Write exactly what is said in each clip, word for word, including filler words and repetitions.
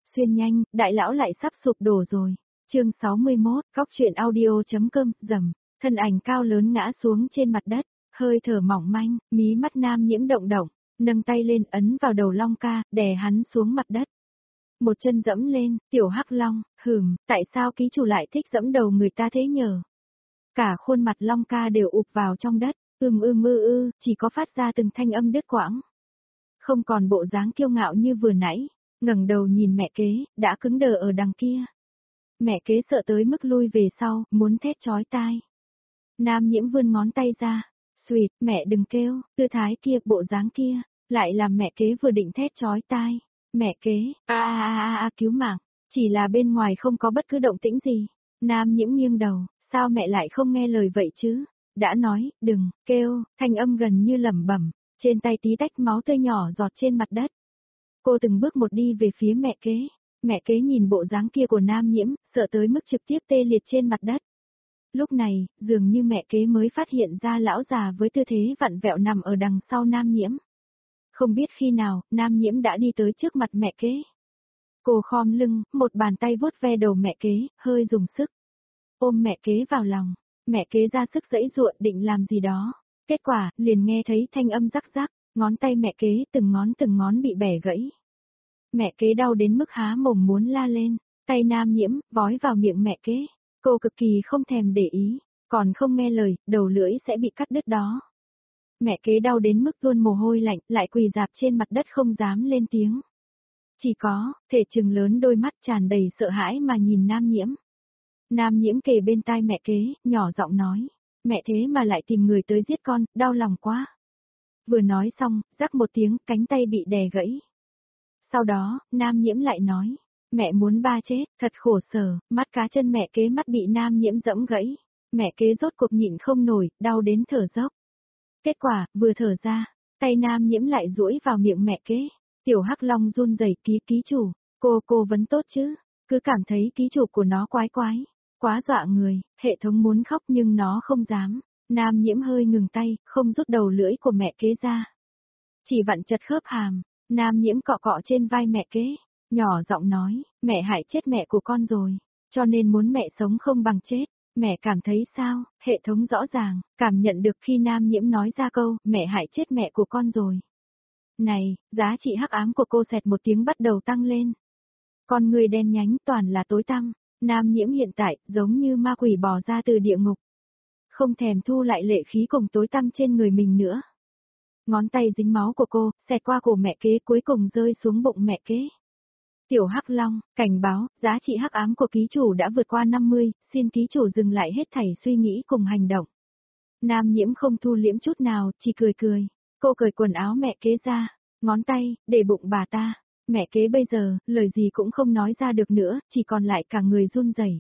xuyên nhanh, đại lão lại sắp sụp đổ rồi. Chương sáu mươi mốt, Cóc truyện audio.com, rầm, thân ảnh cao lớn ngã xuống trên mặt đất, hơi thở mỏng manh, mí mắt Nam Nhiễm động động, nâng tay lên ấn vào đầu Long Ca, đè hắn xuống mặt đất. Một chân dẫm lên, tiểu Hắc Long, hừm, tại sao ký chủ lại thích dẫm đầu người ta thế nhờ? Cả khuôn mặt Long Ca đều ụp vào trong đất, ưm ưm ư ư, chỉ có phát ra từng thanh âm đứt quãng. Không còn bộ dáng kiêu ngạo như vừa nãy, ngẩng đầu nhìn mẹ kế, đã cứng đờ ở đằng kia. Mẹ kế sợ tới mức lui về sau, muốn thét chói tai. Nam Nhiễm vươn ngón tay ra, "Xuyệt, mẹ đừng kêu", tư thái kia, bộ dáng kia, lại làm mẹ kế vừa định thét chói tai. "Mẹ kế, a a a a cứu mạng", chỉ là bên ngoài không có bất cứ động tĩnh gì. Nam Nhiễm nghiêng đầu, "Sao mẹ lại không nghe lời vậy chứ? Đã nói, đừng kêu", thanh âm gần như lẩm bẩm, trên tay tí tách máu tươi nhỏ giọt trên mặt đất. Cô từng bước một đi về phía mẹ kế. Mẹ kế nhìn bộ dáng kia của Nam Nhiễm, sợ tới mức trực tiếp tê liệt trên mặt đất. Lúc này, dường như mẹ kế mới phát hiện ra lão già với tư thế vặn vẹo nằm ở đằng sau Nam Nhiễm. Không biết khi nào, Nam Nhiễm đã đi tới trước mặt mẹ kế. Cô khom lưng, một bàn tay vuốt ve đầu mẹ kế, hơi dùng sức. Ôm mẹ kế vào lòng, mẹ kế ra sức giãy giụa định làm gì đó. Kết quả, liền nghe thấy thanh âm rắc rắc, ngón tay mẹ kế từng ngón từng ngón bị bẻ gãy. Mẹ kế đau đến mức há mồm muốn la lên, tay Nam Nhiễm vói vào miệng mẹ kế. Cô cực kỳ không thèm để ý, còn không nghe lời, đầu lưỡi sẽ bị cắt đứt đó. Mẹ kế đau đến mức luôn mồ hôi lạnh, lại quỳ rạp trên mặt đất không dám lên tiếng. Chỉ có, thể trừng lớn đôi mắt tràn đầy sợ hãi mà nhìn Nam Nhiễm. Nam Nhiễm kề bên tai mẹ kế, nhỏ giọng nói, "Mẹ thế mà lại tìm người tới giết con, đau lòng quá." Vừa nói xong, rắc một tiếng, cánh tay bị đè gãy. Sau đó, Nam Nhiễm lại nói, "Mẹ muốn ba chết, thật khổ sở", mắt cá chân mẹ kế mắt bị Nam Nhiễm dẫm gãy. Mẹ kế rốt cuộc nhịn không nổi, đau đến thở dốc. Kết quả, vừa thở ra, tay Nam Nhiễm lại duỗi vào miệng mẹ kế. Tiểu Hắc Long run rẩy, "Ký ký chủ, cô cô vẫn tốt chứ?" Cứ cảm thấy ký chủ của nó quái quái, quá dọa người, hệ thống muốn khóc nhưng nó không dám. Nam Nhiễm hơi ngừng tay, không rút đầu lưỡi của mẹ kế ra. Chỉ vặn chặt khớp hàm. Nam Nhiễm cọ cọ trên vai mẹ kế, nhỏ giọng nói, "Mẹ hại chết mẹ của con rồi, cho nên muốn mẹ sống không bằng chết." Mẹ cảm thấy sao? Hệ thống rõ ràng, cảm nhận được khi Nam Nhiễm nói ra câu, "Mẹ hại chết mẹ của con rồi." Này, giá trị hắc ám của cô xẹt một tiếng bắt đầu tăng lên. Con người đen nhánh toàn là tối tăm. Nam Nhiễm hiện tại, giống như ma quỷ bò ra từ địa ngục. Không thèm thu lại lệ khí cùng tối tăm trên người mình nữa. Ngón tay dính máu của cô, xẹt qua cổ mẹ kế cuối cùng rơi xuống bụng mẹ kế. Tiểu Hắc Long, cảnh báo, giá trị hắc ám của ký chủ đã vượt qua năm mươi, xin ký chủ dừng lại hết thảy suy nghĩ cùng hành động. Nam Nhiễm không thu liễm chút nào, chỉ cười cười. Cô cởi quần áo mẹ kế ra, ngón tay, để bụng bà ta. Mẹ kế bây giờ, lời gì cũng không nói ra được nữa, chỉ còn lại cả người run rẩy.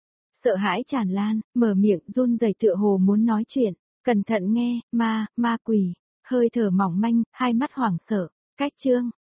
Sợ hãi tràn lan, mở miệng run rẩy tựa hồ muốn nói chuyện. Cẩn thận nghe, ma, ma quỷ, hơi thở mỏng manh, hai mắt hoảng sợ. Cách chương.